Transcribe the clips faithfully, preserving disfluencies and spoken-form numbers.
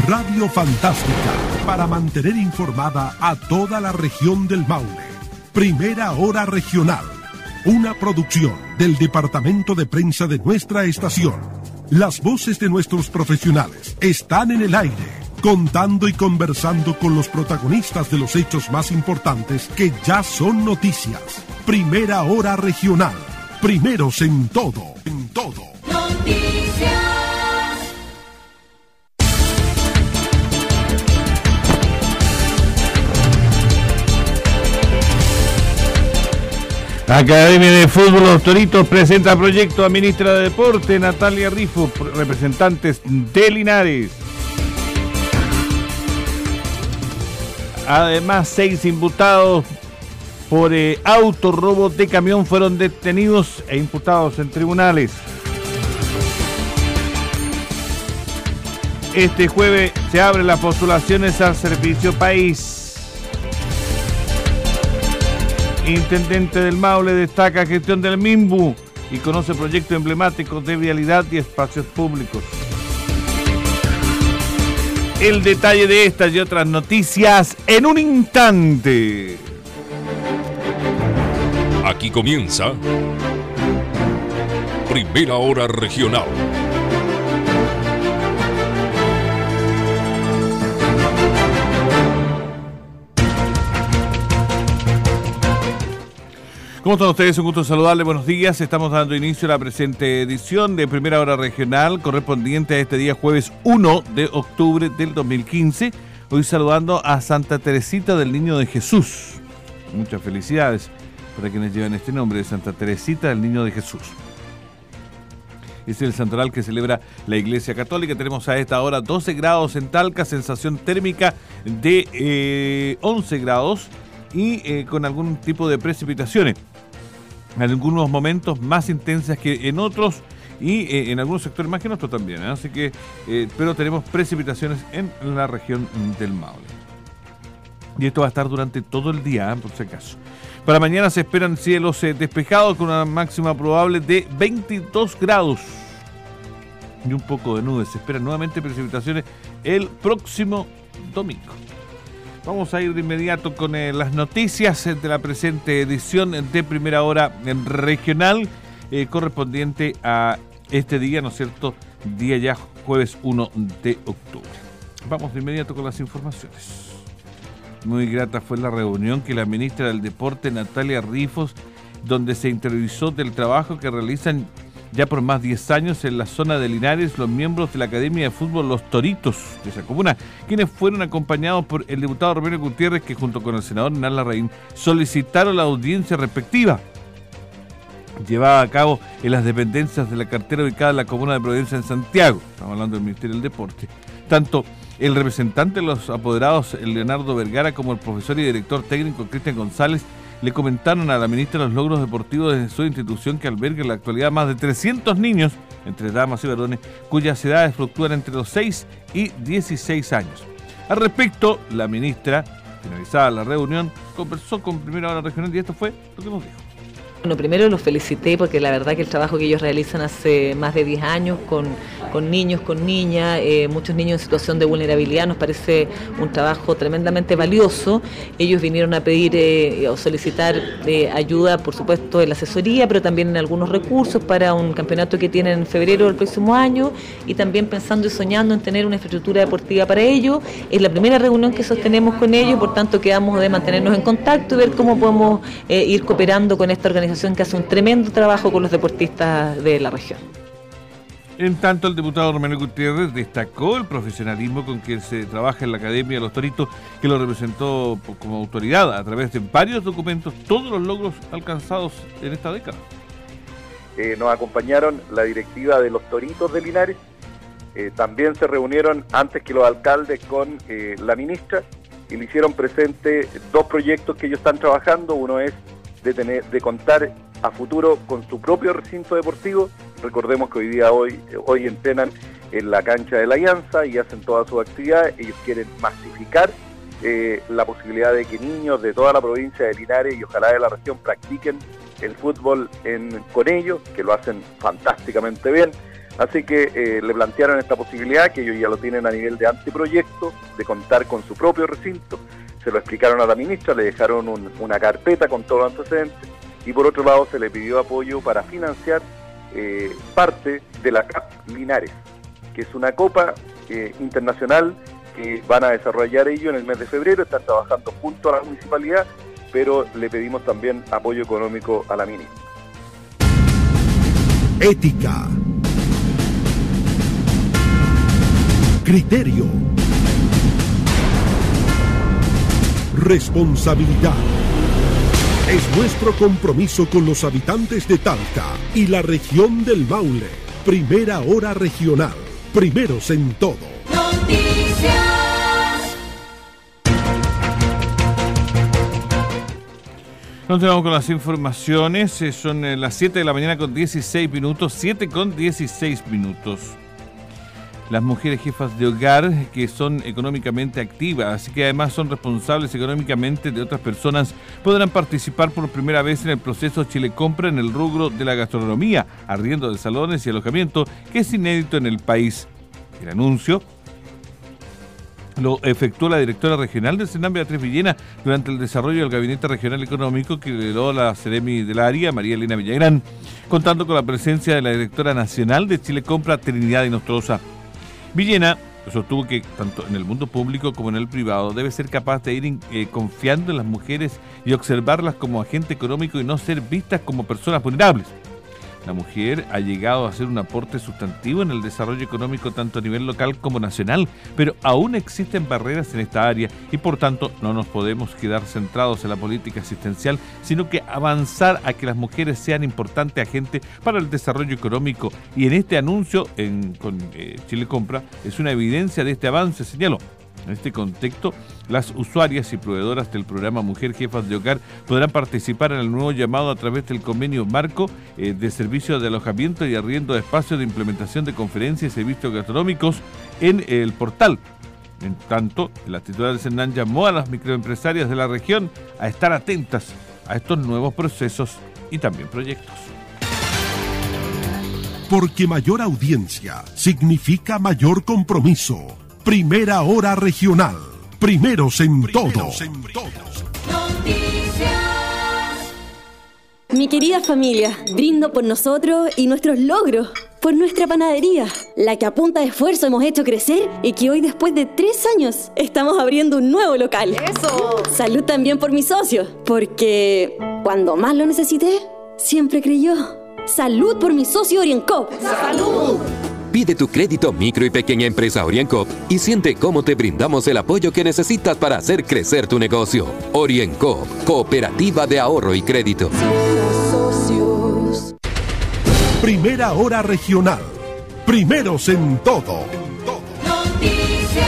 Radio Fantástica, para mantener informada a toda la región del Maule. Primera Hora Regional, una producción del Departamento de Prensa de nuestra estación. Las voces de nuestros profesionales están en el aire, contando y conversando con los protagonistas de los hechos más importantes que ya son noticias. Primera Hora Regional, primeros en todo, en todo. Noticias. Academia de Fútbol Los Toritos presenta proyecto a ministra de Deporte Natalia Rifo, representantes de Linares. Además, seis imputados por eh, autorrobo de camión fueron detenidos e imputados en tribunales. Este jueves se abren las postulaciones al Servicio País. Intendente del Maule destaca gestión del MIMBU y conoce proyectos emblemáticos de vialidad y espacios públicos. El detalle de estas y otras noticias en un instante. Aquí comienza Primera Hora Regional. ¿Cómo están ustedes? Un gusto saludarles. Buenos días. Estamos dando inicio a la presente edición de Primera Hora Regional correspondiente a este día jueves uno de octubre del dos mil quince. Hoy saludando a Santa Teresita del Niño de Jesús. Muchas felicidades para quienes llevan este nombre de Santa Teresita del Niño de Jesús. Es el santoral que celebra la Iglesia Católica. Tenemos a esta hora doce grados en Talca, sensación térmica de eh, once grados y eh, con algún tipo de precipitaciones. En algunos momentos más intensas que en otros y eh, en algunos sectores más que en otros también, ¿eh? Así que, eh, pero tenemos precipitaciones en la región del Maule. Y esto va a estar durante todo el día, ¿eh? Por si acaso. Para mañana se esperan cielos eh, despejados con una máxima probable de veintidós grados y un poco de nubes. Se esperan nuevamente precipitaciones el próximo domingo. Vamos a ir de inmediato con eh, las noticias de la presente edición de Primera Hora Regional eh, correspondiente a este día, ¿no es cierto? Día ya jueves uno de octubre. Vamos de inmediato con las informaciones. Muy grata fue la reunión que la ministra del Deporte Natalia Rifo, donde se interiorizó del trabajo que realizan ya por más de diez años en la zona de Linares los miembros de la Academia de Fútbol Los Toritos de esa comuna, quienes fueron acompañados por el diputado Romero Gutiérrez, que junto con el senador Hernán Larraín solicitaron la audiencia respectiva llevada a cabo en las dependencias de la cartera ubicada en la comuna de Providencia en Santiago. Estamos hablando del Ministerio del Deporte. Tanto el representante de los apoderados, Leonardo Vergara, como el profesor y director técnico Cristian González, le comentaron a la ministra los logros deportivos de su institución, que alberga en la actualidad más de trescientos niños, entre damas y varones, cuyas edades fluctúan entre los seis y dieciséis años. Al respecto, la ministra, finalizada la reunión, conversó con Primera Hora Regional y esto fue lo que nos dijo. Bueno, primero los felicité porque la verdad que el trabajo que ellos realizan hace más de diez años con, con niños, con niñas, eh, muchos niños en situación de vulnerabilidad, nos parece un trabajo tremendamente valioso. Ellos vinieron a pedir eh, o solicitar eh, ayuda, por supuesto, en la asesoría, pero también en algunos recursos para un campeonato que tienen en febrero del próximo año y también pensando y soñando en tener una infraestructura deportiva para ellos. Es la primera reunión que sostenemos con ellos, por tanto quedamos de mantenernos en contacto y ver cómo podemos eh, ir cooperando con esta organización que hace un tremendo trabajo con los deportistas de la región. En tanto, el diputado Romero Gutiérrez destacó el profesionalismo con que se trabaja en la Academia de los Toritos, que lo representó como autoridad a través de varios documentos, todos los logros alcanzados en esta década. Eh, nos acompañaron la directiva de los Toritos de Linares, eh, también se reunieron antes que los alcaldes con eh, la ministra y le hicieron presente dos proyectos que ellos están trabajando. Uno es De, tener, de contar a futuro con su propio recinto deportivo. Recordemos que hoy día hoy, hoy entrenan en la cancha de la Alianza y hacen todas sus actividades. Ellos quieren masificar eh, la posibilidad de que niños de toda la provincia de Linares y ojalá de la región practiquen el fútbol en, con ellos, que lo hacen fantásticamente bien. Así que eh, le plantearon esta posibilidad, que ellos ya lo tienen a nivel de anteproyecto, de contar con su propio recinto. Se lo explicaron a la ministra, le dejaron un, una carpeta con todos los antecedentes, y por otro lado se le pidió apoyo para financiar eh, parte de la C A P Linares, que es una copa eh, internacional que van a desarrollar ellos en el mes de febrero. Están trabajando junto a la municipalidad, pero le pedimos también apoyo económico a la ministra. Ética, criterio, responsabilidad. Es nuestro compromiso con los habitantes de Talca y la región del Maule. Primera Hora Regional. Primeros en todo. Noticias. Continuamos con las informaciones. Eh, son eh, las siete de la mañana con dieciséis minutos. siete con dieciséis minutos. Las mujeres jefas de hogar que son económicamente activas y que además son responsables económicamente de otras personas podrán participar por primera vez en el proceso Chile Compra en el rubro de la gastronomía, arriendo de salones y alojamiento, que es inédito en el país. El anuncio lo efectuó la directora regional del Senam, Beatriz Villena, durante el desarrollo del Gabinete Regional Económico que lideró la Seremi del área, María Elena Villagrán, contando con la presencia de la directora nacional de Chile Compra, Trinidad Inostroza. Villena sostuvo que tanto en el mundo público como en el privado debe ser capaz de ir eh, confiando en las mujeres y observarlas como agente económico y no ser vistas como personas vulnerables. La mujer ha llegado a ser un aporte sustantivo en el desarrollo económico tanto a nivel local como nacional, pero aún existen barreras en esta área y por tanto no nos podemos quedar centrados en la política asistencial, sino que avanzar a que las mujeres sean importantes agentes para el desarrollo económico. Y en este anuncio en, con eh, Chile Compra es una evidencia de este avance, señaló. En este contexto, las usuarias y proveedoras del programa Mujer Jefas de Hogar podrán participar en el nuevo llamado a través del convenio marco eh, de servicios de alojamiento y arriendo de espacios de implementación de conferencias y servicios gastronómicos en el portal. En tanto, la titular del Senam llamó a las microempresarias de la región a estar atentas a estos nuevos procesos y también proyectos. Porque mayor audiencia significa mayor compromiso. Primera Hora Regional. Primeros en todo. Noticias. Mi querida familia, brindo por nosotros y nuestros logros, por nuestra panadería, la que a punta de esfuerzo hemos hecho crecer y que hoy, después de tres años, estamos abriendo un nuevo local. ¡Eso! Salud también por mis socios, porque cuando más lo necesité, siempre creyó. Salud por mi socio Oriencoop. ¡Salud! Pide tu crédito micro y pequeña empresa Oriencoop y siente cómo te brindamos el apoyo que necesitas para hacer crecer tu negocio. Oriencoop, Cooperativa de Ahorro y Crédito. Primera Hora Regional. Primeros en todo. Noticias.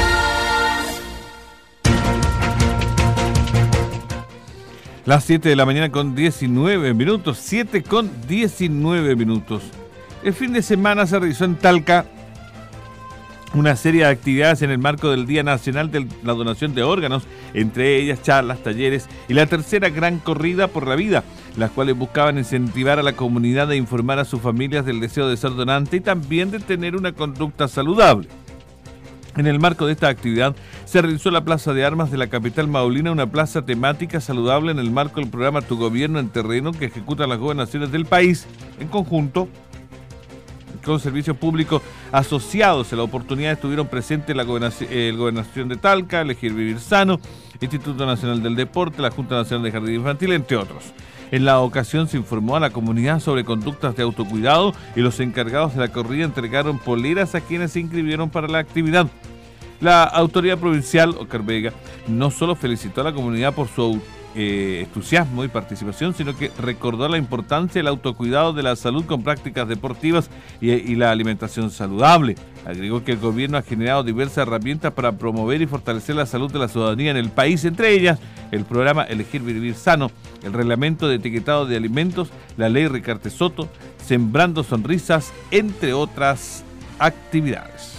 Las siete de la mañana con diecinueve minutos. siete con diecinueve minutos. El fin de semana se realizó en Talca una serie de actividades en el marco del Día Nacional de la Donación de Órganos, entre ellas charlas, talleres y la tercera gran corrida por la vida, las cuales buscaban incentivar a la comunidad e informar a sus familias del deseo de ser donante y también de tener una conducta saludable. En el marco de esta actividad se realizó la Plaza de Armas de la capital maulina, una plaza temática saludable en el marco del programa Tu Gobierno en Terreno que ejecutan las gobernaciones del país en conjunto con servicios públicos asociados. En la oportunidad estuvieron presentes la gobernación, eh, gobernación de Talca, Elegir Vivir Sano, Instituto Nacional del Deporte, la Junta Nacional de Jardín Infantil, entre otros. En la ocasión se informó a la comunidad sobre conductas de autocuidado y los encargados de la corrida entregaron poleras a quienes se inscribieron para la actividad. La autoridad provincial, Oscar Vega, no solo felicitó a la comunidad por su Eh, entusiasmo y participación, sino que recordó la importancia del autocuidado de la salud con prácticas deportivas y, y la alimentación saludable. Agregó que el gobierno ha generado diversas herramientas para promover y fortalecer la salud de la ciudadanía en el país, entre ellas el programa Elegir Vivir Sano, el reglamento de etiquetado de alimentos, la ley Ricarte Soto, Sembrando Sonrisas, entre otras actividades.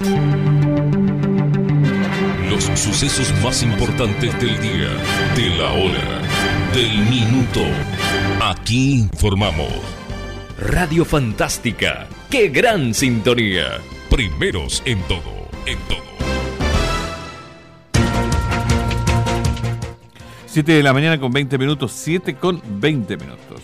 Los sucesos más importantes del día, de la hora, del minuto. Aquí informamos. Radio Fantástica, ¡Qué gran sintonía! Primeros en todo, en todo. siete de la mañana con veinte minutos, siete con veinte minutos.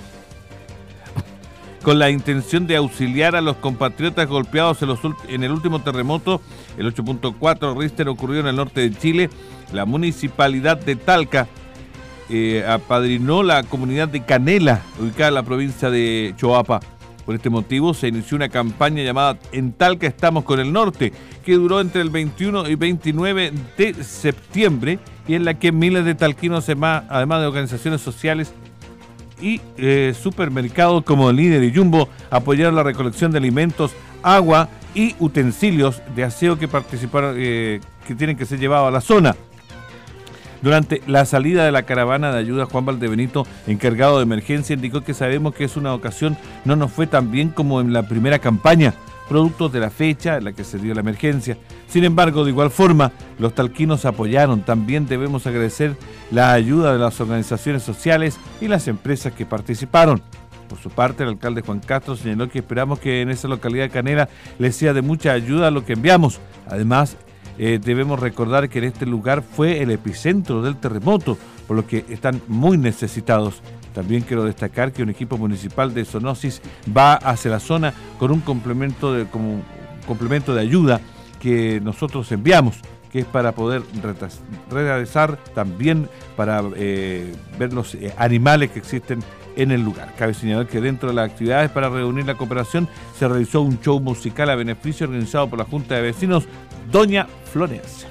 Con la intención de auxiliar a los compatriotas golpeados en, los, en el último terremoto, el ocho punto cuatro Richter ocurrió en el norte de Chile, la municipalidad de Talca eh, apadrinó la comunidad de Canela, ubicada en la provincia de Choapa. Por este motivo se inició una campaña llamada En Talca estamos con el norte, que duró entre el veintiuno y veintinueve de septiembre y en la que miles de talquinos, además de organizaciones sociales y eh, supermercados como Líder y Jumbo, apoyaron la recolección de alimentos, agua y utensilios de aseo que participaron, eh, que tienen que ser llevados a la zona. Durante la salida de la caravana de ayuda, Juan Valdebenito, encargado de emergencia, indicó que sabemos que es una ocasión no nos fue tan bien como en la primera campaña, producto de la fecha en la que se dio la emergencia. Sin embargo, de igual forma, los talquinos apoyaron. También debemos agradecer la ayuda de las organizaciones sociales y las empresas que participaron. Por su parte, el alcalde Juan Castro señaló que esperamos que en esa localidad de Canela les sea de mucha ayuda lo que enviamos. Además, Eh, debemos recordar que en este lugar fue el epicentro del terremoto, por lo que están muy necesitados. También quiero destacar que un equipo municipal de zoonosis va hacia la zona con un complemento de, como un complemento de ayuda que nosotros enviamos, que es para poder realizar también para eh, ver los eh, animales que existen en el lugar. Cabe señalar que dentro de las actividades para reunir la cooperación se realizó un show musical a beneficio organizado por la Junta de Vecinos Doña Florencia.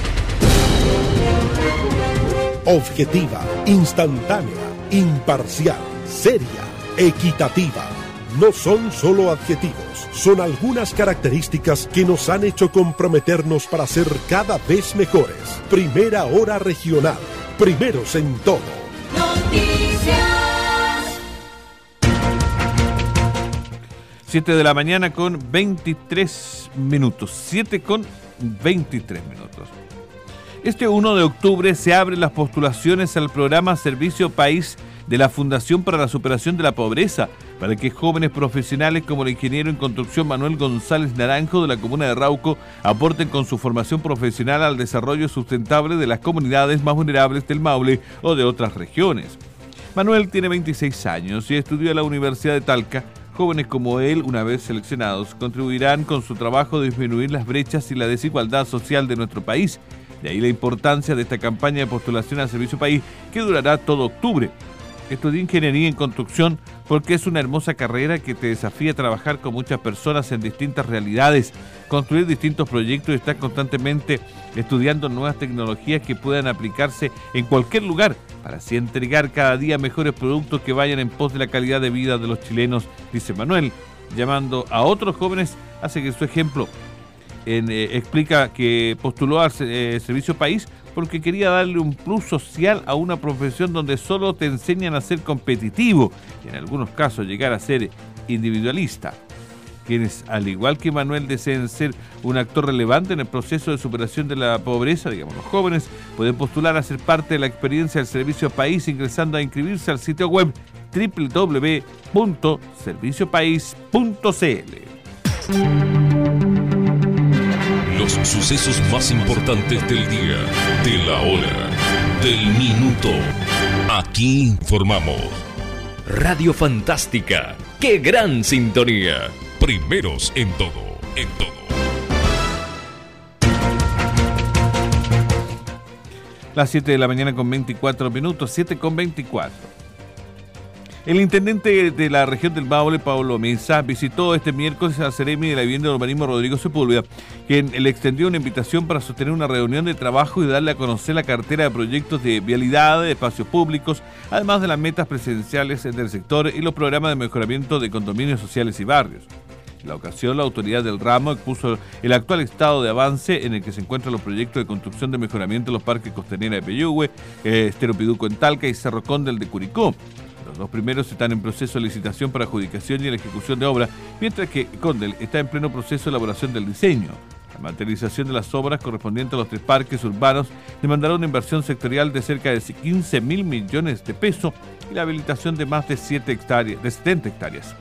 Objetiva, instantánea, imparcial, seria, equitativa. No son solo adjetivos, son algunas características que nos han hecho comprometernos para ser cada vez mejores. Primera Hora Regional, primeros en todo. Noticias. siete de la mañana con veintitrés minutos. siete con veintitrés minutos. Este uno de octubre se abren las postulaciones al programa Servicio País de la Fundación para la Superación de la Pobreza, para que jóvenes profesionales como el ingeniero en construcción Manuel González Naranjo de la comuna de Rauco aporten con su formación profesional al desarrollo sustentable de las comunidades más vulnerables del Maule o de otras regiones. Manuel tiene veintiséis años y estudió en la Universidad de Talca. Jóvenes como él, una vez seleccionados, contribuirán con su trabajo a disminuir las brechas y la desigualdad social de nuestro país. De ahí la importancia de esta campaña de postulación al Servicio País, que durará todo octubre. Estudié ingeniería en construcción porque es una hermosa carrera que te desafía a trabajar con muchas personas en distintas realidades, construir distintos proyectos y estar constantemente estudiando nuevas tecnologías que puedan aplicarse en cualquier lugar, para así entregar cada día mejores productos que vayan en pos de la calidad de vida de los chilenos, dice Manuel, llamando a otros jóvenes a seguir su ejemplo. En, eh, explica que postuló al eh, Servicio País porque quería darle un plus social a una profesión donde solo te enseñan a ser competitivo y en algunos casos llegar a ser individualista. Quienes, al igual que Manuel, deseen ser un actor relevante en el proceso de superación de la pobreza, digamos los jóvenes, pueden postular a ser parte de la experiencia del Servicio País ingresando a inscribirse al sitio web doble u doble u doble u punto servicio país punto c l. Los sucesos más importantes del día, de la hora, del minuto. Aquí informamos. Radio Fantástica. ¡Qué gran sintonía! Primeros en todo, en todo. Las siete de la mañana con veinticuatro minutos, siete con veinticuatro. El intendente de la región del Maule, Pablo Mesa, visitó este miércoles a Seremi de la Vivienda de Urbanismo Rodrigo Sepúlveda, quien le extendió una invitación para sostener una reunión de trabajo y darle a conocer la cartera de proyectos de vialidad, de espacios públicos, además de las metas presidenciales del sector y los programas de mejoramiento de condominios sociales y barrios. En la ocasión, la autoridad del ramo expuso el actual estado de avance en el que se encuentran los proyectos de construcción de mejoramiento de los parques Costanera de Peyúgue, eh, Estero Piduco en Talca y Cerro Condel de Curicó. Los dos primeros están en proceso de licitación para adjudicación y la ejecución de obra, mientras que Condel está en pleno proceso de elaboración del diseño. La materialización de las obras correspondientes a los tres parques urbanos demandará una inversión sectorial de cerca de quince mil millones de pesos y la habilitación de más de, siete hectáreas, de setenta hectáreas.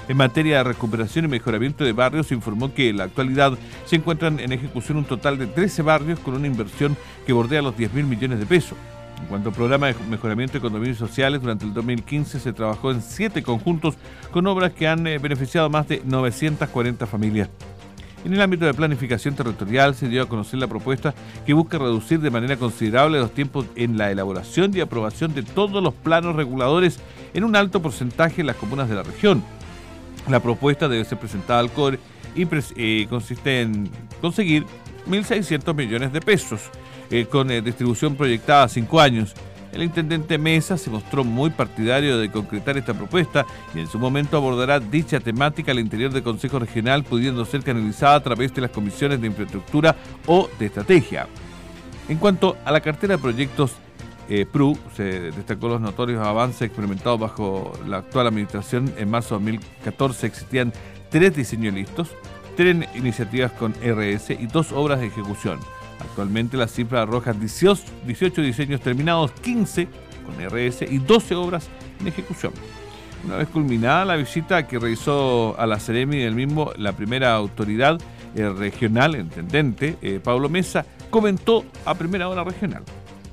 En materia de recuperación y mejoramiento de barrios, se informó que en la actualidad se encuentran en ejecución un total de trece barrios con una inversión que bordea los diez mil millones de pesos. En cuanto al programa de mejoramiento de condominios sociales, durante el dos mil quince se trabajó en siete conjuntos con obras que han eh, beneficiado a más de novecientas cuarenta familias. En el ámbito de planificación territorial se dio a conocer la propuesta que busca reducir de manera considerable los tiempos en la elaboración y aprobación de todos los planos reguladores en un alto porcentaje en las comunas de la región. La propuesta debe ser presentada al C O R y eh, consiste en conseguir mil seiscientos millones de pesos eh, con eh, distribución proyectada a cinco años. El intendente Mesa se mostró muy partidario de concretar esta propuesta y en su momento abordará dicha temática al interior del Consejo Regional, pudiendo ser canalizada a través de las comisiones de infraestructura o de estrategia. En cuanto a la cartera de proyectos eh, P R U, se destacó los notorios avances experimentados bajo la actual administración. En marzo de dos mil catorce existían tres diseños listos, tres iniciativas con R S y dos obras de ejecución. Actualmente la cifra arroja dieciocho diseños terminados, quince con R S y doce obras en ejecución. Una vez culminada la visita que realizó a la Seremi del mismo, la primera autoridad eh, regional, el intendente eh, Pablo Mesa, comentó a Primera Hora Regional.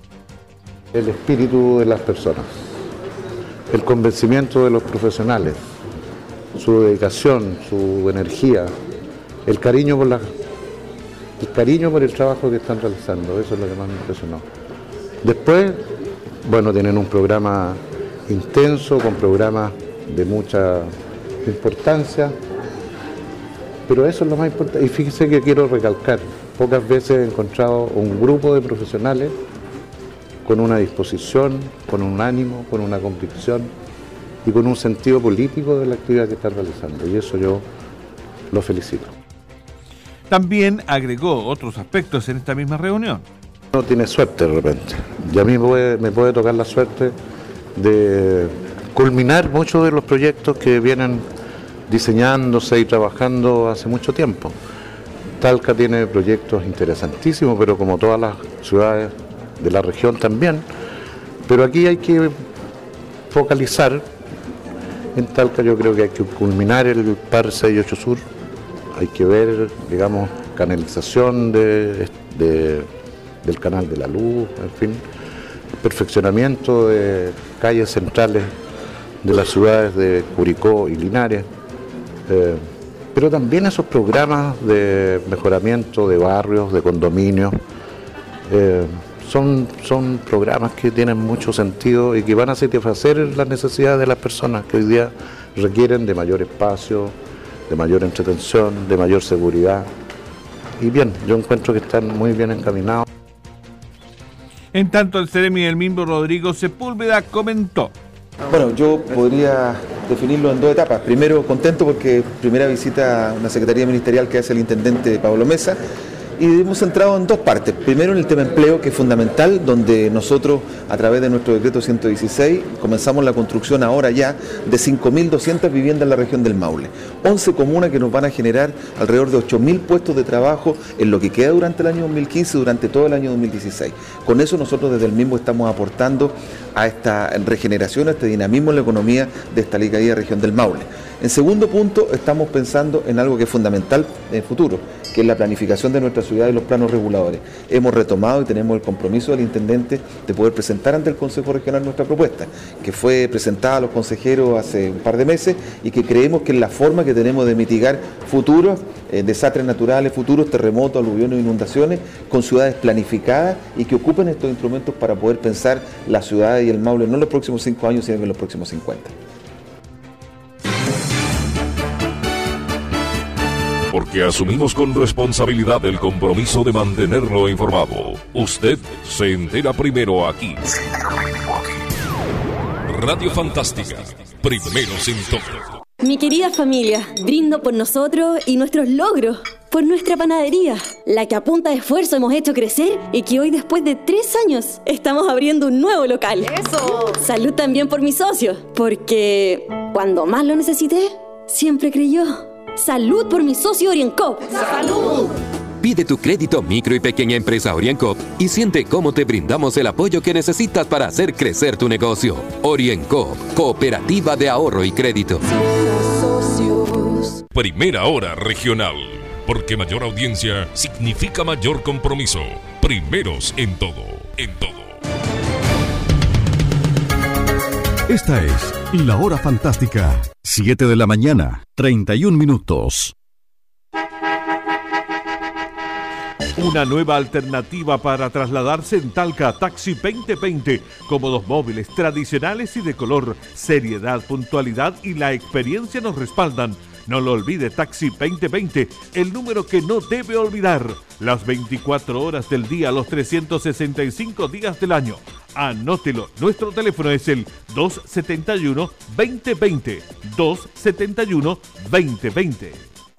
El espíritu de las personas, el convencimiento de los profesionales, su dedicación, su energía, el cariño por la, el cariño por el trabajo que están realizando, eso es lo que más me impresionó. Después, bueno, tienen un programa intenso, con programas de mucha importancia, pero eso es lo más importante. Y fíjese que quiero recalcar, pocas veces he encontrado un grupo de profesionales con una disposición, con un ánimo, con una convicción y con un sentido político de la actividad que están realizando, y eso yo lo felicito. También agregó otros aspectos en esta misma reunión. Uno tiene suerte de repente, y a mí me puede, me puede tocar la suerte de culminar muchos de los proyectos que vienen diseñándose y trabajando hace mucho tiempo. Talca tiene proyectos interesantísimos, pero como todas las ciudades de la región también, pero aquí hay que focalizar. En Talca yo creo que hay que culminar el P A R seis y ocho Sur, hay que ver, digamos, canalización de, de, del Canal de la Luz, en fin, perfeccionamiento de calles centrales de las ciudades de Curicó y Linares, eh, pero también esos programas de mejoramiento de barrios, de condominios, eh, Son, son programas que tienen mucho sentido y que van a satisfacer las necesidades de las personas que hoy día requieren de mayor espacio, de mayor entretención, de mayor seguridad. Y bien, yo encuentro que están muy bien encaminados. En tanto, el Seremi del mismo Rodrigo Sepúlveda comentó. Bueno, yo podría definirlo en dos etapas. Primero, contento porque primera visita a una secretaría ministerial que hace el intendente Pablo Mesa. Y hemos centrado en dos partes. Primero en el tema empleo, que es fundamental, donde nosotros a través de nuestro decreto ciento dieciséis comenzamos la construcción ahora ya de cinco mil doscientas viviendas en la región del Maule. once comunas que nos van a generar alrededor de ocho mil puestos de trabajo en lo que queda durante el año dos mil quince, durante todo el año dos mil dieciséis. Con eso nosotros desde el mismo estamos aportando a esta regeneración, a este dinamismo en la economía de esta querida región del Maule. En segundo punto, estamos pensando en algo que es fundamental en el futuro, que es la planificación de nuestra ciudad y los planos reguladores. Hemos retomado y tenemos el compromiso del intendente de poder presentar ante el Consejo Regional nuestra propuesta, que fue presentada a los consejeros hace un par de meses y que creemos que es la forma que tenemos de mitigar futuros eh, desastres naturales, futuros terremotos, aluviones e inundaciones, con ciudades planificadas y que ocupen estos instrumentos para poder pensar la ciudad y el Maule no en los próximos cinco años, sino en los próximos cincuenta. Porque asumimos con responsabilidad el compromiso de mantenerlo informado. Usted se entera primero aquí. Se entera primero aquí. Radio Fantástica, primeros en todo. Mi querida familia, brindo por nosotros y nuestros logros, por nuestra panadería, la que a punta de esfuerzo hemos hecho crecer y que hoy, después de tres años, estamos abriendo un nuevo local. ¡Eso! Salud también por mis socios, porque cuando más lo necesité, siempre creyó. Salud por mi socio Oriencoop. ¡Salud! Pide tu crédito micro y pequeña empresa Oriencoop y siente cómo te brindamos el apoyo que necesitas para hacer crecer tu negocio. Oriencoop, Cooperativa de Ahorro y Crédito. Primera Hora Regional. Porque mayor audiencia significa mayor compromiso. Primeros en todo, en todo. Esta es La Hora Fantástica. siete de la mañana, treinta y un minutos. Una nueva alternativa para trasladarse en Talca, Taxi veinte veinte. Cómodos móviles, tradicionales y de color. Seriedad, puntualidad y la experiencia nos respaldan. No lo olvide, Taxi veinte veinte, el número que no debe olvidar. Las veinticuatro horas del día, los trescientos sesenta y cinco días del año. Anótelo, nuestro teléfono es el dos setenta y uno, veinte veinte. dos setenta y uno, veinte veinte.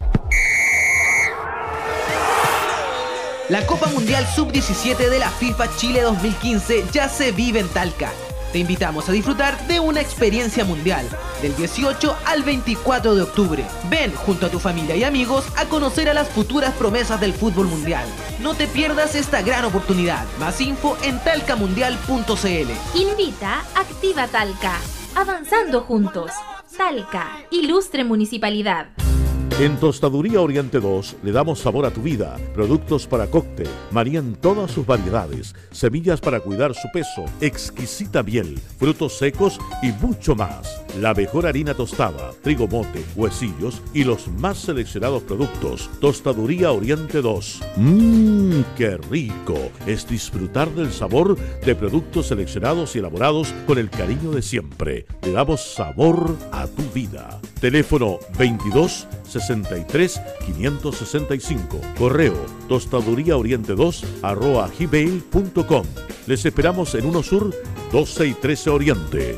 La Copa Mundial sub diecisiete de la FIFA Chile dos mil quince ya se vive en Talca. Te invitamos a disfrutar de una experiencia mundial del dieciocho al veinticuatro de octubre. Ven junto a tu familia y amigos a conocer a las futuras promesas del fútbol mundial. No te pierdas esta gran oportunidad. Más info en talcamundial punto c l. Invita Activa Talca. Avanzando juntos. Talca, ilustre municipalidad. En Tostaduría Oriente dos le damos sabor a tu vida. Productos para cóctel, marían todas sus variedades, semillas para cuidar su peso, exquisita miel, frutos secos y mucho más. La mejor harina tostada, trigo mote, huesillos y los más seleccionados productos. Tostaduría Oriente dos. Mmm, qué rico es disfrutar del sabor de productos seleccionados y elaborados con el cariño de siempre. Le damos sabor a tu vida. Teléfono veintidós, sesenta y tres, quinientos sesenta y cinco. Correo tostaduría oriente dos arroba gmail punto com. Les esperamos en Uno Sur doce y trece Oriente.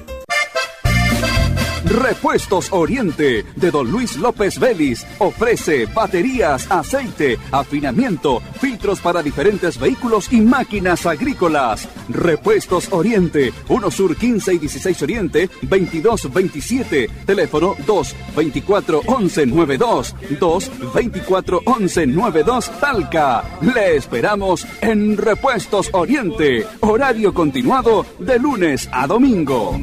Repuestos Oriente de Don Luis López Vélez ofrece baterías, aceite, afinamiento, filtros para diferentes vehículos y máquinas agrícolas. Repuestos Oriente, Uno Sur quince y dieciséis Oriente, veintidós veintisiete, teléfono dos veinticuatro once noventa y dos, dos veinticuatro once noventa y dos Talca. Le esperamos en Repuestos Oriente, horario continuado de lunes a domingo.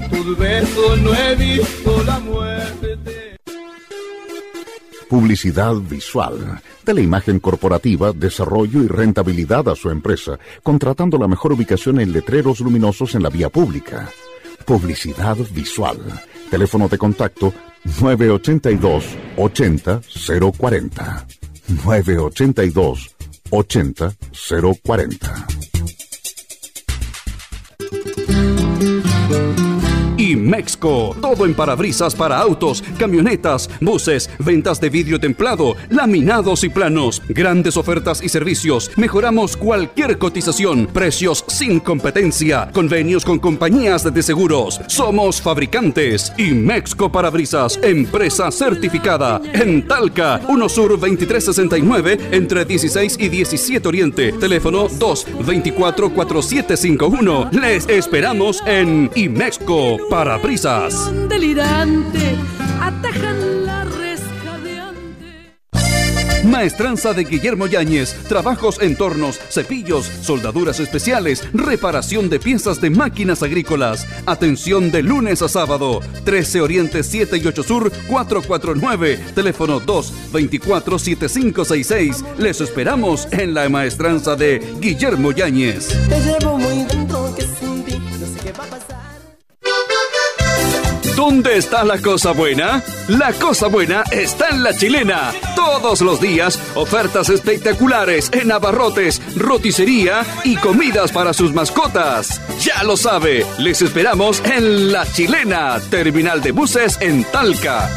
La muerte. Publicidad visual. De la imagen corporativa, desarrollo y rentabilidad a su empresa, contratando la mejor ubicación en letreros luminosos en la vía pública. Publicidad visual. Teléfono de contacto nueve ochenta y dos, ochenta, cero cuarenta. nueve ochenta y dos, ochenta, cero cuarenta. Y Mexco, todo en parabrisas para autos, camionetas, buses, ventas de vidrio templado, laminados y planos, grandes ofertas y servicios. Mejoramos cualquier cotización, precios sin competencia, convenios con compañías de seguros. Somos fabricantes. Y Mexco Parabrisas, empresa certificada. En Talca, Uno Sur veintitrés sesenta y nueve, entre dieciséis y diecisiete Oriente. Teléfono dos veinticuatro cuarenta y siete cincuenta y uno. Les esperamos en Imexco Parabrisas. Delirante, atajan la resca de antes. Maestranza de Guillermo Yáñez, trabajos en tornos, cepillos, soldaduras especiales, reparación de piezas de máquinas agrícolas. Atención de lunes a sábado, trece Oriente siete y ocho Sur cuatrocientos cuarenta y nueve, teléfono dos veinticuatro setenta y cinco sesenta y seis. Les esperamos en la maestranza de Guillermo Yáñez. Te llevo muy dentro que sin ti no sé qué va a pasar. ¿Dónde está la cosa buena? La cosa buena está en La Chilena. Todos los días, ofertas espectaculares en abarrotes, roticería y comidas para sus mascotas. Ya lo sabe, les esperamos en La Chilena, terminal de buses en Talca.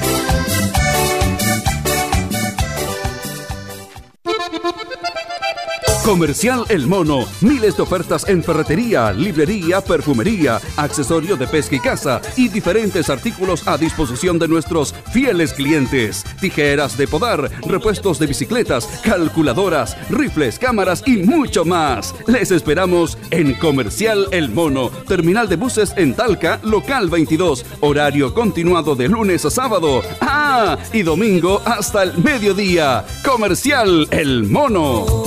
Comercial El Mono, miles de ofertas en ferretería, librería, perfumería, accesorio de pesca y caza y diferentes artículos a disposición de nuestros fieles clientes. Tijeras de podar, repuestos de bicicletas, calculadoras, rifles, cámaras y mucho más. Les esperamos en Comercial El Mono, terminal de buses en Talca, local veintidós, horario continuado de lunes a sábado. ¡Ah! Y domingo hasta el mediodía. Comercial El Mono.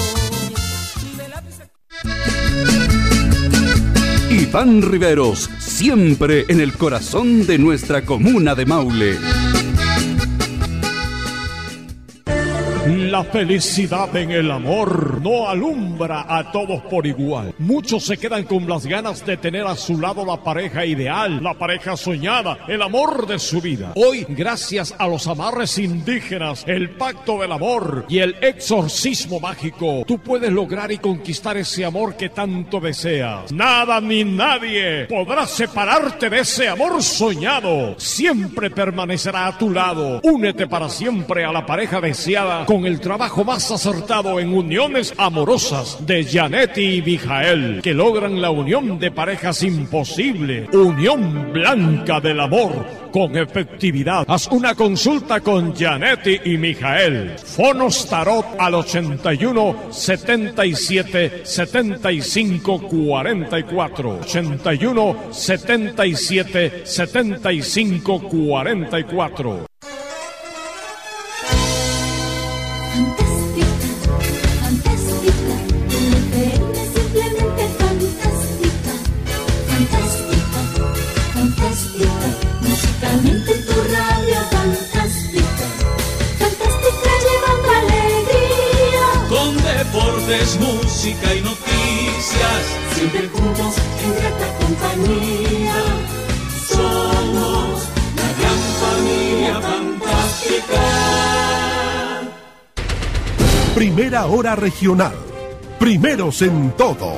Iván Riveros, siempre en el corazón de nuestra comuna de Maule. La felicidad en el amor no alumbra a todos por igual. Muchos se quedan con las ganas de tener a su lado la pareja ideal, la pareja soñada, el amor de su vida. Hoy, gracias a los amarres indígenas, el pacto del amor y el exorcismo mágico, tú puedes lograr y conquistar ese amor que tanto deseas. Nada ni nadie podrá separarte de ese amor soñado. Siempre permanecerá a tu lado. Únete para siempre a la pareja deseada con el trabajo más acertado en uniones amorosas de Janetti y Mijael, que logran la unión de parejas imposible. Unión blanca del amor con efectividad. Haz una consulta con Janetti y Mijael. Fonos Tarot al ochenta y uno, setenta y siete, setenta y cinco, cuarenta y cuatro. ochenta y uno, setenta y siete, setenta y cinco, cuarenta y cuatro. Musicalmente tu radio fantástica, fantástica llevando alegría. Con deportes, música y noticias, siempre juntos en grata compañía. Somos la gran familia fantástica. Primera hora regional. Primeros en todo.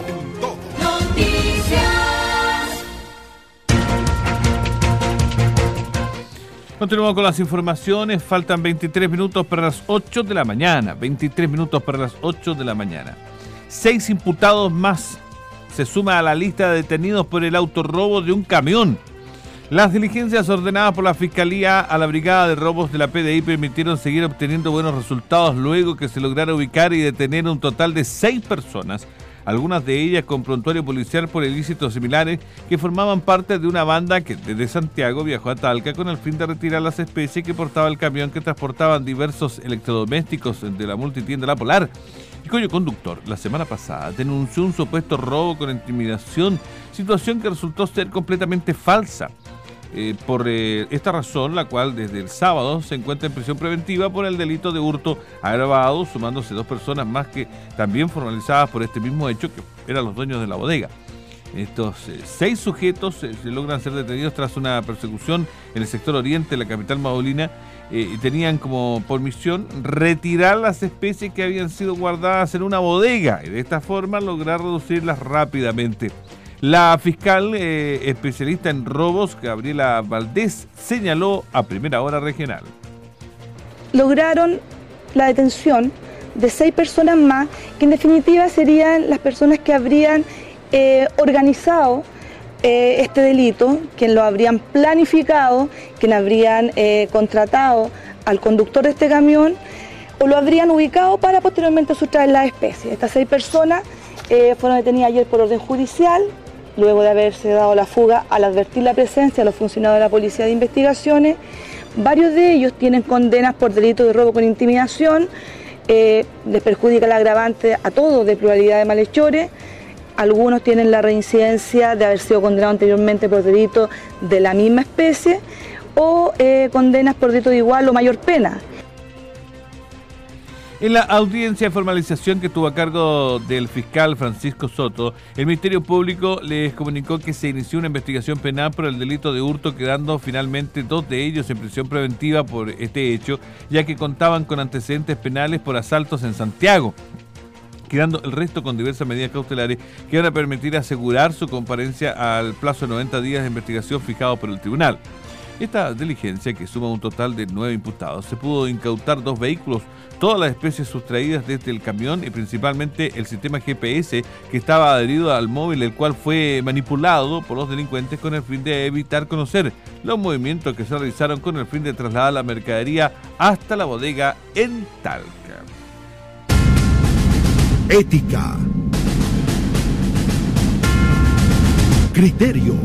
Continuamos con las informaciones. Faltan veintitrés minutos para las ocho de la mañana. veintitrés minutos para las ocho de la mañana. Seis imputados más se suma a la lista de detenidos por el autorrobo de un camión. Las diligencias ordenadas por la Fiscalía a la Brigada de Robos de la P D I permitieron seguir obteniendo buenos resultados luego que se lograra ubicar y detener un total de seis personas, algunas de ellas con prontuario policial por ilícitos similares, que formaban parte de una banda que desde Santiago viajó a Talca con el fin de retirar las especies que portaba el camión que transportaban diversos electrodomésticos de la multitienda La Polar, y cuyo conductor la semana pasada denunció un supuesto robo con intimidación, situación que resultó ser completamente falsa. Eh, por eh, esta razón, la cual desde el sábado se encuentra en prisión preventiva por el delito de hurto agravado, sumándose dos personas más que también formalizadas por este mismo hecho, que eran los dueños de la bodega. Estos eh, seis sujetos eh, se logran ser detenidos tras una persecución en el sector oriente de la capital maulina eh, y tenían como por misión retirar las especies que habían sido guardadas en una bodega y de esta forma lograr reducirlas rápidamente. La fiscal eh, especialista en robos, Gabriela Valdés, señaló a Primera Hora Regional. Lograron la detención de seis personas más, que en definitiva serían las personas que habrían eh, organizado eh, este delito, quien lo habrían planificado, quien habrían eh, contratado al conductor de este camión o lo habrían ubicado para posteriormente sustraer las especies. Estas seis personas eh, fueron detenidas ayer por orden judicial, luego de haberse dado la fuga al advertir la presencia de los funcionarios de la Policía de Investigaciones. Varios de ellos tienen condenas por delito de robo con intimidación, eh, les perjudica el agravante a todos de pluralidad de malhechores. Algunos tienen la reincidencia de haber sido condenados anteriormente por delito de la misma especie o eh, condenas por delito de igual o mayor pena. En la audiencia de formalización que tuvo a cargo del fiscal Francisco Soto, el Ministerio Público les comunicó que se inició una investigación penal por el delito de hurto, quedando finalmente dos de ellos en prisión preventiva por este hecho, ya que contaban con antecedentes penales por asaltos en Santiago, quedando el resto con diversas medidas cautelares que van a permitir asegurar su comparencia al plazo de noventa días de investigación fijado por el tribunal. Esta diligencia, que suma un total de nueve imputados, se pudo incautar dos vehículos, todas las especies sustraídas desde el camión y principalmente el sistema G P S que estaba adherido al móvil, el cual fue manipulado por los delincuentes con el fin de evitar conocer los movimientos que se realizaron con el fin de trasladar la mercadería hasta la bodega en Talca. Ética. Criterio.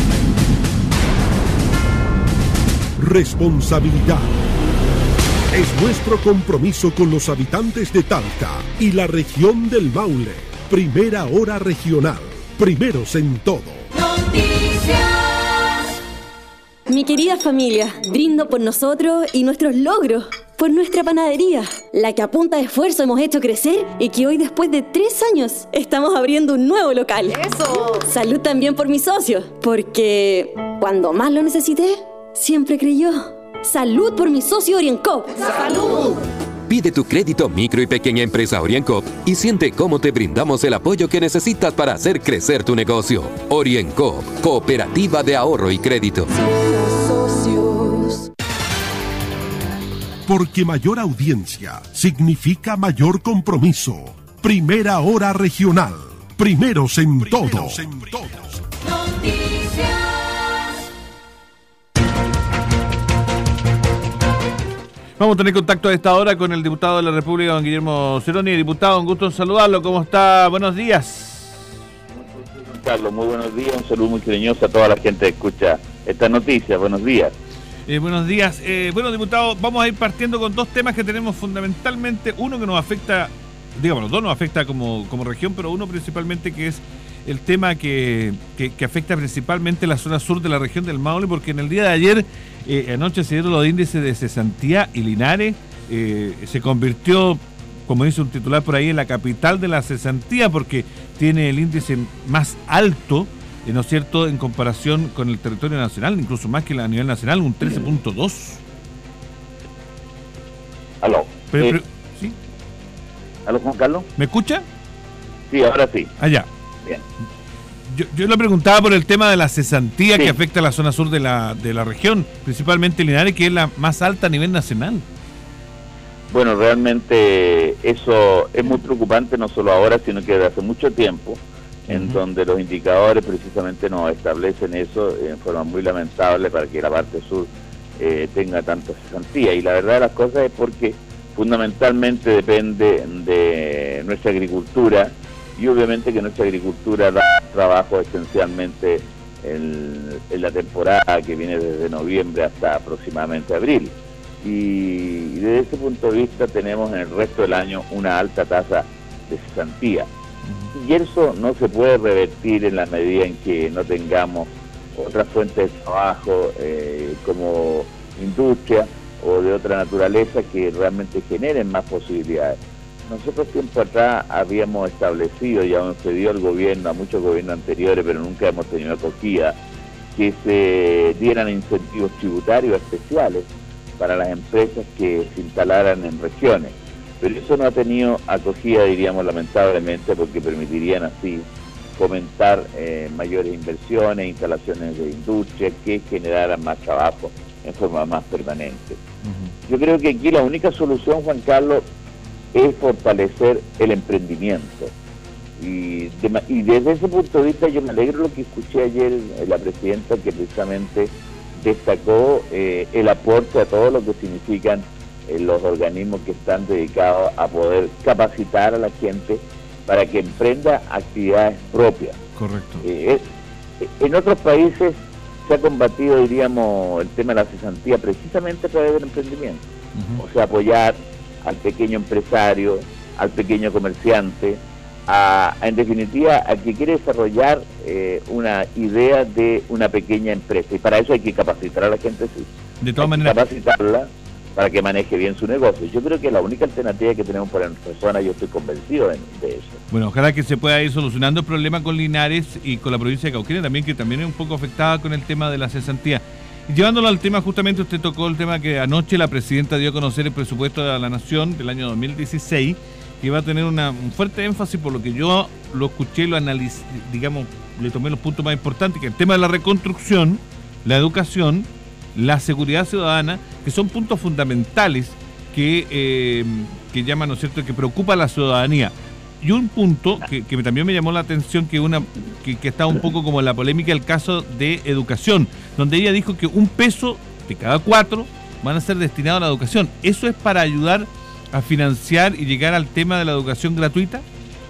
Responsabilidad. Es nuestro compromiso con los habitantes de Talca y la región del Maule. Primera Hora Regional. Primeros en todo. Noticias. Mi querida familia, brindo por nosotros y nuestros logros. por nuestra panadería, la que a punta de esfuerzo hemos hecho crecer y que hoy, después de tres años, estamos abriendo un nuevo local. ¡Eso! Salud también por mi socio, porque cuando más lo necesité, siempre creyó. Salud por mi socio Oriencoop. ¡Salud! Pide tu crédito micro y pequeña empresa Oriencoop y siente cómo te brindamos el apoyo que necesitas para hacer crecer tu negocio. Oriencoop, Cooperativa de Ahorro y Crédito. Porque mayor audiencia significa mayor compromiso. Primera Hora Regional. Primeros en todo. Noticias. Vamos a tener contacto a esta hora con el diputado de la República, don Guillermo Ceroni. Diputado, un gusto en saludarlo. ¿Cómo está? Buenos días. Carlos, muy buenos días. Un saludo muy cariñoso a toda la gente que escucha esta noticia. Buenos días. Eh, buenos días. Eh, bueno, diputado, vamos a ir partiendo con dos temas que tenemos fundamentalmente. Uno que nos afecta, digamos, los dos nos afecta como, como región, pero uno principalmente que es el tema que, que, que afecta principalmente la zona sur de la región del Maule, porque en el día de ayer, eh, anoche se dieron los índices de cesantía y Linares eh, se convirtió, como dice un titular por ahí, en la capital de la cesantía, porque tiene el índice más alto, eh, ¿no es cierto?, en comparación con el territorio nacional, incluso más que a nivel nacional, un trece punto dos. Aló. Pero, eh, pero, ¿sí? ¿Aló, Juan Carlos? ¿Me escucha? Sí, ahora sí. Allá. Bien. Yo, yo le preguntaba por el tema de la cesantía sí. que afecta a la zona sur de la, de la región, principalmente Linares, que es la más alta a nivel nacional. Bueno, realmente eso es muy preocupante, no solo ahora, sino que desde hace mucho tiempo, uh-huh. en donde los indicadores precisamente nos establecen eso en forma muy lamentable para que la parte sur eh, tenga tanta cesantía. Y la verdad de las cosas es porque fundamentalmente depende de nuestra agricultura, y obviamente que nuestra agricultura da trabajo esencialmente en, en la temporada que viene desde noviembre hasta aproximadamente abril. Y desde ese punto de vista tenemos en el resto del año una alta tasa de cesantía. Y eso no se puede revertir en la medida en que no tengamos otras fuentes de trabajo eh, como industria o de otra naturaleza que realmente generen más posibilidades. Nosotros tiempo atrás habíamos establecido, ya nos cedió el gobierno a muchos gobiernos anteriores, pero nunca hemos tenido acogida, que se dieran incentivos tributarios especiales para las empresas que se instalaran en regiones. Pero eso no ha tenido acogida, diríamos, lamentablemente, porque permitirían así fomentar eh, mayores inversiones, instalaciones de industria que generaran más trabajo en forma más permanente. Uh-huh. Yo creo que aquí la única solución, Juan Carlos, es fortalecer el emprendimiento. Y, de, y desde ese punto de vista yo me alegro lo que escuché ayer eh, la presidenta, que precisamente destacó eh, el aporte a todo lo que significan eh, los organismos que están dedicados a poder capacitar a la gente para que emprenda actividades propias. Correcto. Eh, eh, en otros países se ha combatido, diríamos, el tema de la cesantía precisamente a través del emprendimiento. Uh-huh. O sea, apoyar al pequeño empresario, al pequeño comerciante, a, a, en definitiva, a que quiere desarrollar eh, una idea de una pequeña empresa. Y para eso hay que capacitar a la gente, sí. De todas hay maneras, que capacitarla para que maneje bien su negocio. Yo creo que la única alternativa que tenemos para nuestra zona, yo estoy convencido de, de eso. Bueno, ojalá que se pueda ir solucionando el problema con Linares y con la provincia de Cauquenes también, que también es un poco afectada con el tema de la cesantía. Llevándolo al tema, justamente usted tocó el tema que anoche la presidenta dio a conocer el presupuesto de la Nación del año dos mil dieciséis, que va a tener una, un fuerte énfasis, por lo que yo lo escuché, lo analicé, digamos, le tomé los puntos más importantes, que el tema de la reconstrucción, la educación, la seguridad ciudadana, que son puntos fundamentales que, eh, que llaman, ¿no es cierto?, que preocupa a la ciudadanía. Y un punto que, que también me llamó la atención, que una que, que está un poco como en la polémica, el caso de educación, donde ella dijo que un peso de cada cuatro van a ser destinados a la educación. ¿Eso es para ayudar a financiar y llegar al tema de la educación gratuita?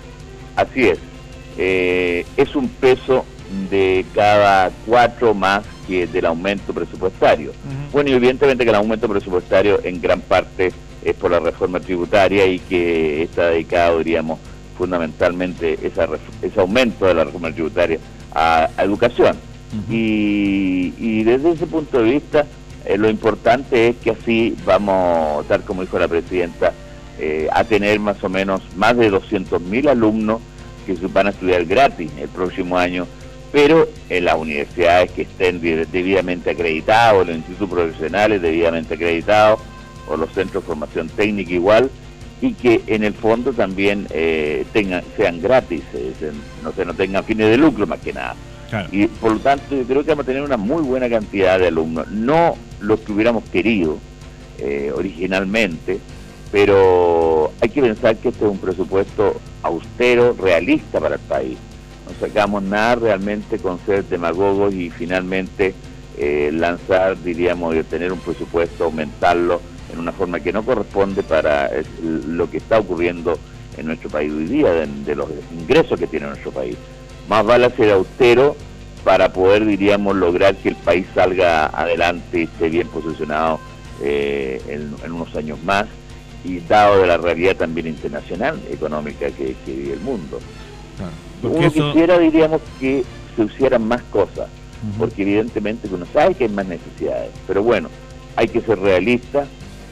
Así es. Eh, es un peso de cada cuatro más que del aumento presupuestario. Uh-huh. Bueno, y evidentemente que el aumento presupuestario en gran parte es por la reforma tributaria y que está dedicado, diríamos, fundamentalmente esa, ese aumento de la reforma tributaria a, a educación. Uh-huh. y, y desde ese punto de vista, Eh, lo importante es que así vamos, tal como dijo la presidenta, eh, a tener más o menos más de doscientos mil alumnos que van a estudiar gratis el próximo año, pero en las universidades que estén debidamente acreditados, los institutos profesionales debidamente acreditados, o los centros de formación técnica igual, y que en el fondo también eh, tengan, sean gratis, eh, no, se, no tengan fines de lucro más que nada. Claro. Y por lo tanto yo creo que vamos a tener una muy buena cantidad de alumnos, no los que hubiéramos querido eh, originalmente, pero hay que pensar que este es un presupuesto austero, realista para el país. No sacamos nada realmente con ser demagogos y finalmente eh, lanzar, diríamos, y tener un presupuesto, aumentarlo en una forma que no corresponde para eh, lo que está ocurriendo en nuestro país hoy día, de, de los ingresos que tiene nuestro país. Más vale ser austero para poder, diríamos, lograr que el país salga adelante y esté bien posicionado eh, en, en unos años más, y dado de la realidad también internacional, económica que, que vive el mundo. Claro. Uno eso... quisiera, diríamos, que se hicieran más cosas, uh-huh. porque evidentemente uno sabe que hay más necesidades, pero bueno, hay que ser realista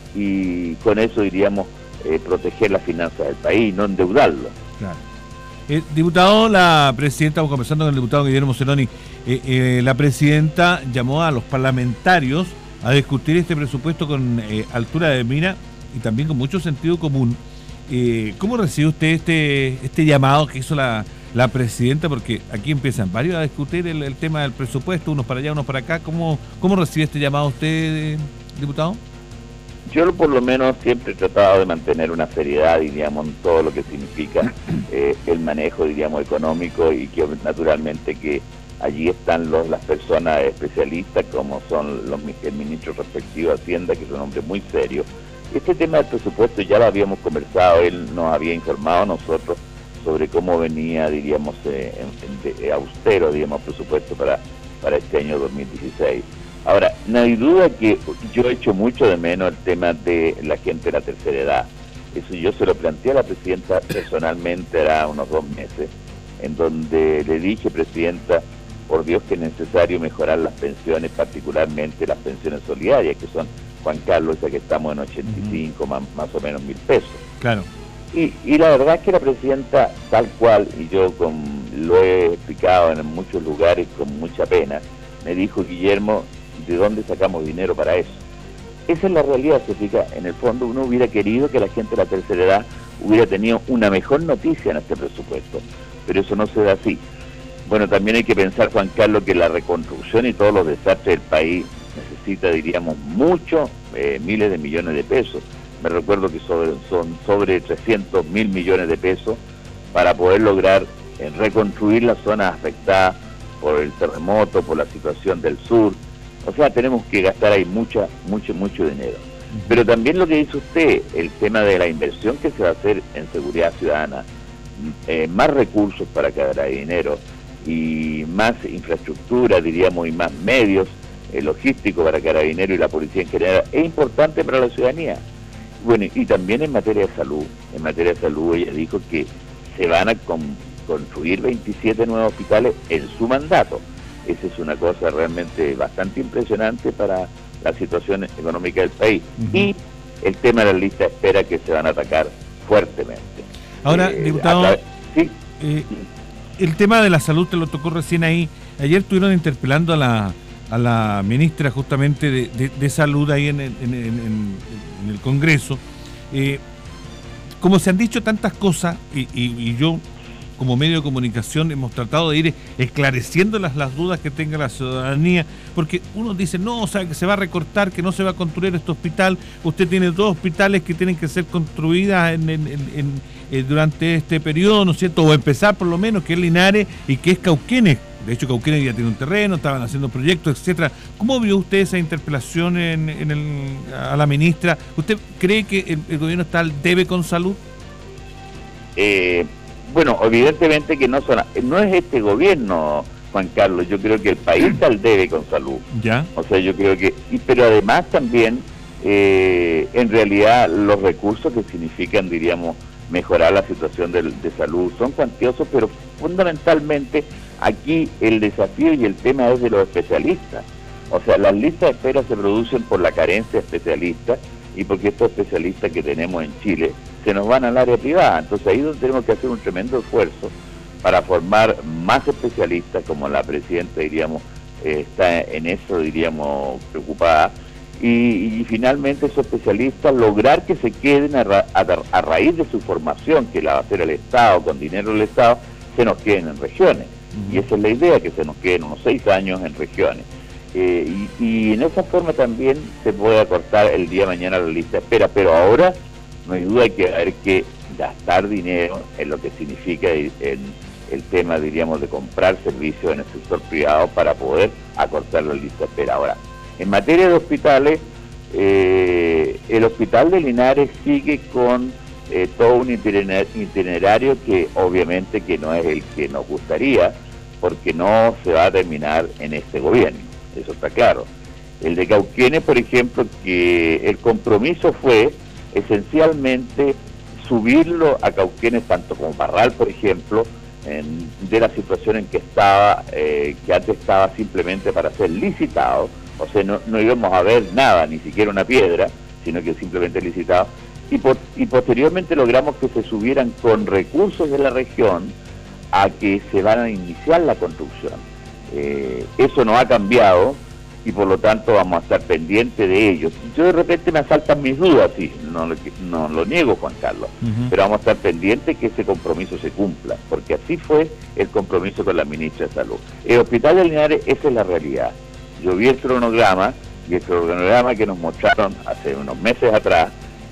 y con eso, diríamos, eh, proteger las finanzas del país, no endeudarlo. Claro. Eh, diputado, la presidenta, vamos conversando con el diputado Guillermo Zenoni, eh, eh, la presidenta llamó a los parlamentarios a discutir este presupuesto con eh, altura de mira y también con mucho sentido común. Eh, ¿Cómo recibe usted este este llamado que hizo la, la presidenta? Porque aquí empiezan varios a discutir el, el tema del presupuesto, unos para allá, unos para acá. ¿Cómo, cómo recibe este llamado usted, diputado? Yo por lo menos siempre he tratado de mantener una seriedad, diríamos, en todo lo que significa eh, el manejo, diríamos, económico, y que naturalmente que allí están los, las personas especialistas, como son los, el ministro respectivo de Hacienda, que es un hombre muy serio. Este tema del presupuesto ya lo habíamos conversado, él nos había informado a nosotros sobre cómo venía, diríamos, eh, en, en, de, austero, digamos, presupuesto para, para este año dos mil dieciséis. Ahora, no hay duda que yo echo mucho de menos el tema de la gente de la tercera edad. Eso yo se lo planteé a la presidenta personalmente, era unos dos meses, en donde le dije, presidenta, por Dios que es necesario mejorar las pensiones, particularmente las pensiones solidarias, que son, Juan Carlos, ya que estamos en ochenta y cinco, uh-huh. más, más o menos mil pesos. Claro. Y, y la verdad es que la presidenta, tal cual, y yo con, lo he explicado en muchos lugares con mucha pena, me dijo, Guillermo, ¿de dónde sacamos dinero para eso? Esa es la realidad, se fija. En el fondo uno hubiera querido que la gente de la tercera edad hubiera tenido una mejor noticia en este presupuesto, pero eso no se da así. Bueno, también hay que pensar, Juan Carlos, que la reconstrucción y todos los desastres del país necesita, diríamos, muchos, eh, miles de millones de pesos. Me recuerdo que sobre, son sobre trescientos mil millones de pesos para poder lograr eh, reconstruir las zonas afectadas por el terremoto, por la situación del sur. O sea, tenemos que gastar ahí mucha, mucho, mucho dinero. Pero también lo que dice usted, el tema de la inversión que se va a hacer en seguridad ciudadana, eh, más recursos para Carabineros y más infraestructura, diríamos, y más medios eh, logísticos para Carabineros y la policía en general, es importante para la ciudadanía. Bueno, y también en materia de salud. En materia de salud ella dijo que se van a con, construir veintisiete nuevos hospitales en su mandato. Esa es una cosa realmente bastante impresionante para la situación económica del país. Uh-huh. Y el tema de la lista de espera, que se van a atacar fuertemente. Ahora, eh, diputado, través, ¿sí? eh, el tema de la salud te lo tocó recién ahí. Ayer estuvieron interpelando a la a la ministra justamente de, de, de salud ahí en el, en, en, en el Congreso. Eh, como se han dicho tantas cosas, y, y, y yo como medio de comunicación hemos tratado de ir esclareciendo las, las dudas que tenga la ciudadanía, porque uno dice, no, o sea, que se va a recortar, que no se va a construir este hospital. Usted tiene dos hospitales que tienen que ser construidas en, en, en, en, eh, durante este periodo, ¿no es cierto? O empezar por lo menos, que es Linares y que es Cauquenes. De hecho, Cauquenes ya tiene un terreno, estaban haciendo proyectos, etcétera. ¿Cómo vio usted esa interpelación en, en el, a la ministra? ¿Usted cree que el, el gobierno estatal debe con salud? Eh... Bueno, evidentemente que no son, no es este gobierno, Juan Carlos, yo creo que el país tal debe con salud. Ya. O sea, yo creo que, y, pero además también, eh, en realidad, los recursos que significan, diríamos, mejorar la situación de, de salud son cuantiosos, pero fundamentalmente aquí el desafío y el tema es de los especialistas. O sea, las listas de espera se producen por la carencia de especialistas y porque estos especialistas que tenemos en Chile se nos van al área privada. Entonces ahí es donde tenemos que hacer un tremendo esfuerzo para formar más especialistas, como la presidenta, diríamos, eh, está en eso, diríamos, preocupada. Y, y finalmente esos especialistas lograr que se queden a, ra a, a raíz de su formación, que la va a hacer el Estado, con dinero del Estado, se nos queden en regiones. Uh-huh. Y esa es la idea, que se nos queden unos seis años en regiones. Eh, y, y en esa forma también se puede acortar el día de mañana la lista de espera, pero ahora no hay duda que hay que gastar dinero en lo que significa en el tema, diríamos, de comprar servicios en el sector privado para poder acortar la lista de espera. Ahora, en materia de hospitales, eh, el hospital de Linares sigue con eh, todo un itinerario que obviamente que no es el que nos gustaría, porque no se va a terminar en este gobierno, eso está claro. El de Cauquenes, por ejemplo, que el compromiso fue esencialmente subirlo a Cauquenes, tanto como Parral, por ejemplo, en, de la situación en que estaba, eh, que antes estaba simplemente para ser licitado. O sea, no, no íbamos a ver nada, ni siquiera una piedra, sino que simplemente licitado. Y, po y posteriormente logramos que se subieran con recursos de la región a que se van a iniciar la construcción. Eh, eso no ha cambiado y por lo tanto vamos a estar pendientes de ellos. Yo de repente me asaltan mis dudas, sí, no, lo, no lo niego, Juan Carlos, uh-huh. pero vamos a estar pendientes que ese compromiso se cumpla, porque así fue el compromiso con la ministra de Salud. El Hospital de Linares, esa es la realidad. Yo vi el cronograma, y el cronograma que nos mostraron hace unos meses atrás,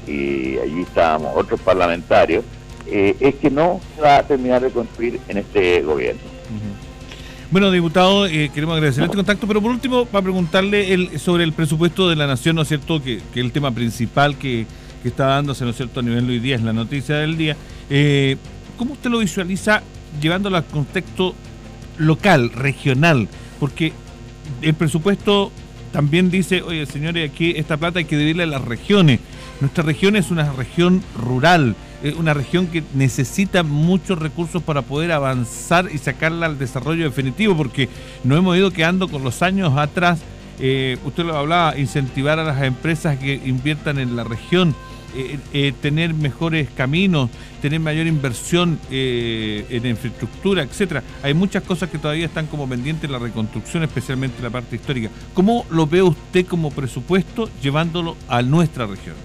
y allí estábamos otros parlamentarios, eh, es que no se va a terminar de construir en este gobierno. Uh-huh. Bueno, diputado, eh, queremos agradecerle este contacto, pero por último, para preguntarle el, sobre el presupuesto de la Nación, ¿no es cierto?, que, que el tema principal que, que está dándose, ¿no es cierto?, a nivel de hoy día, es la noticia del día. Eh, ¿Cómo usted lo visualiza llevándolo al contexto local, regional? Porque el presupuesto también dice, oye, señores, aquí esta plata hay que dividirla a las regiones. Nuestra región es una región rural, es una región que necesita muchos recursos para poder avanzar y sacarla al desarrollo definitivo, porque nos hemos ido quedando con los años atrás. Eh, usted lo hablaba, incentivar a las empresas que inviertan en la región, eh, eh, tener mejores caminos, tener mayor inversión eh, en infraestructura, etcétera. Hay muchas cosas que todavía están como pendientes en la reconstrucción, especialmente la parte histórica. ¿Cómo lo ve usted como presupuesto llevándolo a nuestra región?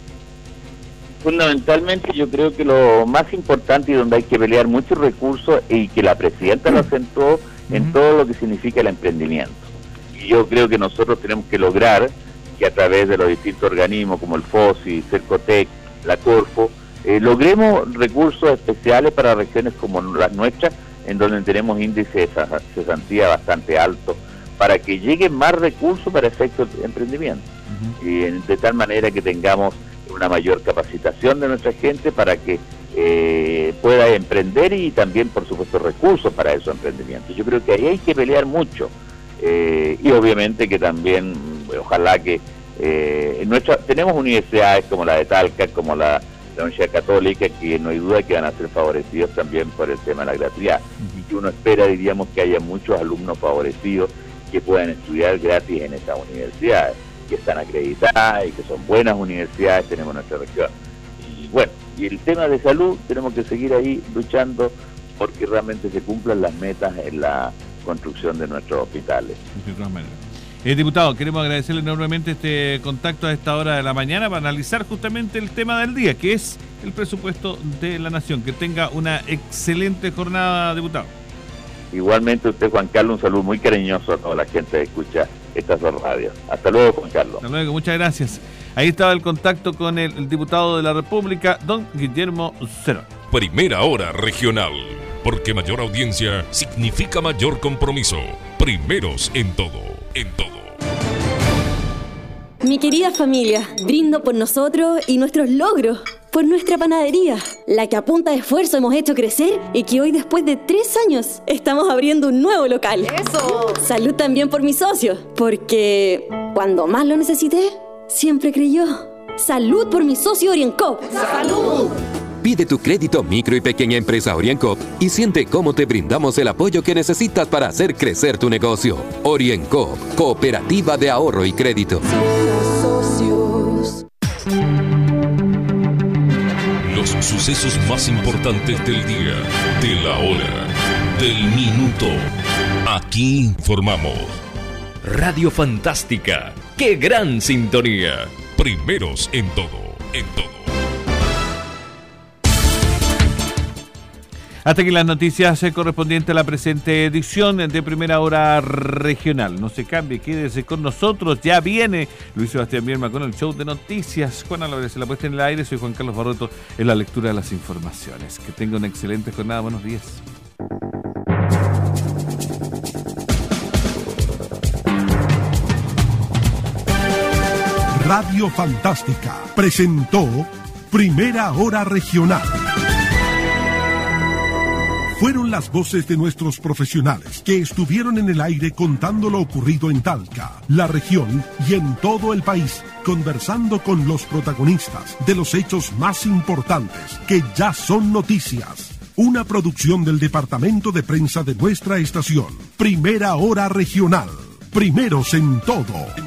Fundamentalmente yo creo que lo más importante y donde hay que pelear muchos recursos, y que la presidenta lo acentuó, en uh-huh. todo lo que significa el emprendimiento. Y yo creo que nosotros tenemos que lograr que a través de los distintos organismos como el FOSI, Cercotec, la Corfo, eh, logremos recursos especiales para regiones como las nuestras, en donde tenemos índices de cesantía bastante altos, para que lleguen más recursos para efectos de emprendimiento. Uh-huh. Y de tal manera que tengamos una mayor capacitación de nuestra gente para que eh, pueda emprender, y también, por supuesto, recursos para esos emprendimientos. Yo creo que ahí hay que pelear mucho, eh, y obviamente que también, ojalá que eh, nuestra, tenemos universidades como la de Talca, como la, la Universidad Católica, que no hay duda que van a ser favorecidos también por el tema de la gratuidad, uh-huh. y que uno espera, diríamos, que haya muchos alumnos favorecidos que puedan estudiar gratis en esas universidades, que están acreditadas y que son buenas universidades, tenemos en nuestra región. Y bueno, y el tema de salud, tenemos que seguir ahí luchando porque realmente se cumplan las metas en la construcción de nuestros hospitales. De todas maneras. Eh, diputado, queremos agradecerle enormemente este contacto a esta hora de la mañana para analizar justamente el tema del día, que es el presupuesto de la Nación. Que tenga una excelente jornada, diputado. Igualmente usted, Juan Carlos, un saludo muy cariñoso a toda la gente que escucha estas dos radios. Hasta luego, Juan Carlos. Hasta luego, muchas gracias. Ahí estaba el contacto con el, el diputado de la República, don Guillermo Cerón. Primera Hora Regional, porque mayor audiencia significa mayor compromiso. Primeros en todo, en todo. Mi querida familia, brindo por nosotros y nuestros logros, por nuestra panadería, la que a punta de esfuerzo hemos hecho crecer y que hoy, después de tres años, estamos abriendo un nuevo local. ¡Eso! Salud también por mis socios, porque cuando más lo necesité, siempre creyó. Salud por mi socio Oriencoop. ¡Salud! Pide tu crédito micro y pequeña empresa Oriencoop y siente cómo te brindamos el apoyo que necesitas para hacer crecer tu negocio. Oriencoop, Cooperativa de Ahorro y Crédito. Los sucesos más importantes del día, de la hora, del minuto. Aquí informamos. Radio Fantástica. ¡Qué gran sintonía! Primeros en todo, en todo. Hasta aquí las noticias correspondientes a la presente edición de Primera Hora Regional. No se cambie, quédese con nosotros. Ya viene Luis Sebastián Bierma con el show de noticias. Juan Álvarez en la puesta en el aire. Soy Juan Carlos Barroto en la lectura de las informaciones. Que tenga una excelente jornada. Buenos días. Radio Fantástica presentó Primera Hora Regional. Fueron las voces de nuestros profesionales que estuvieron en el aire contando lo ocurrido en Talca, la región y en todo el país, conversando con los protagonistas de los hechos más importantes que ya son noticias. Una producción del Departamento de Prensa de nuestra estación. Primera Hora Regional. Primeros en todo.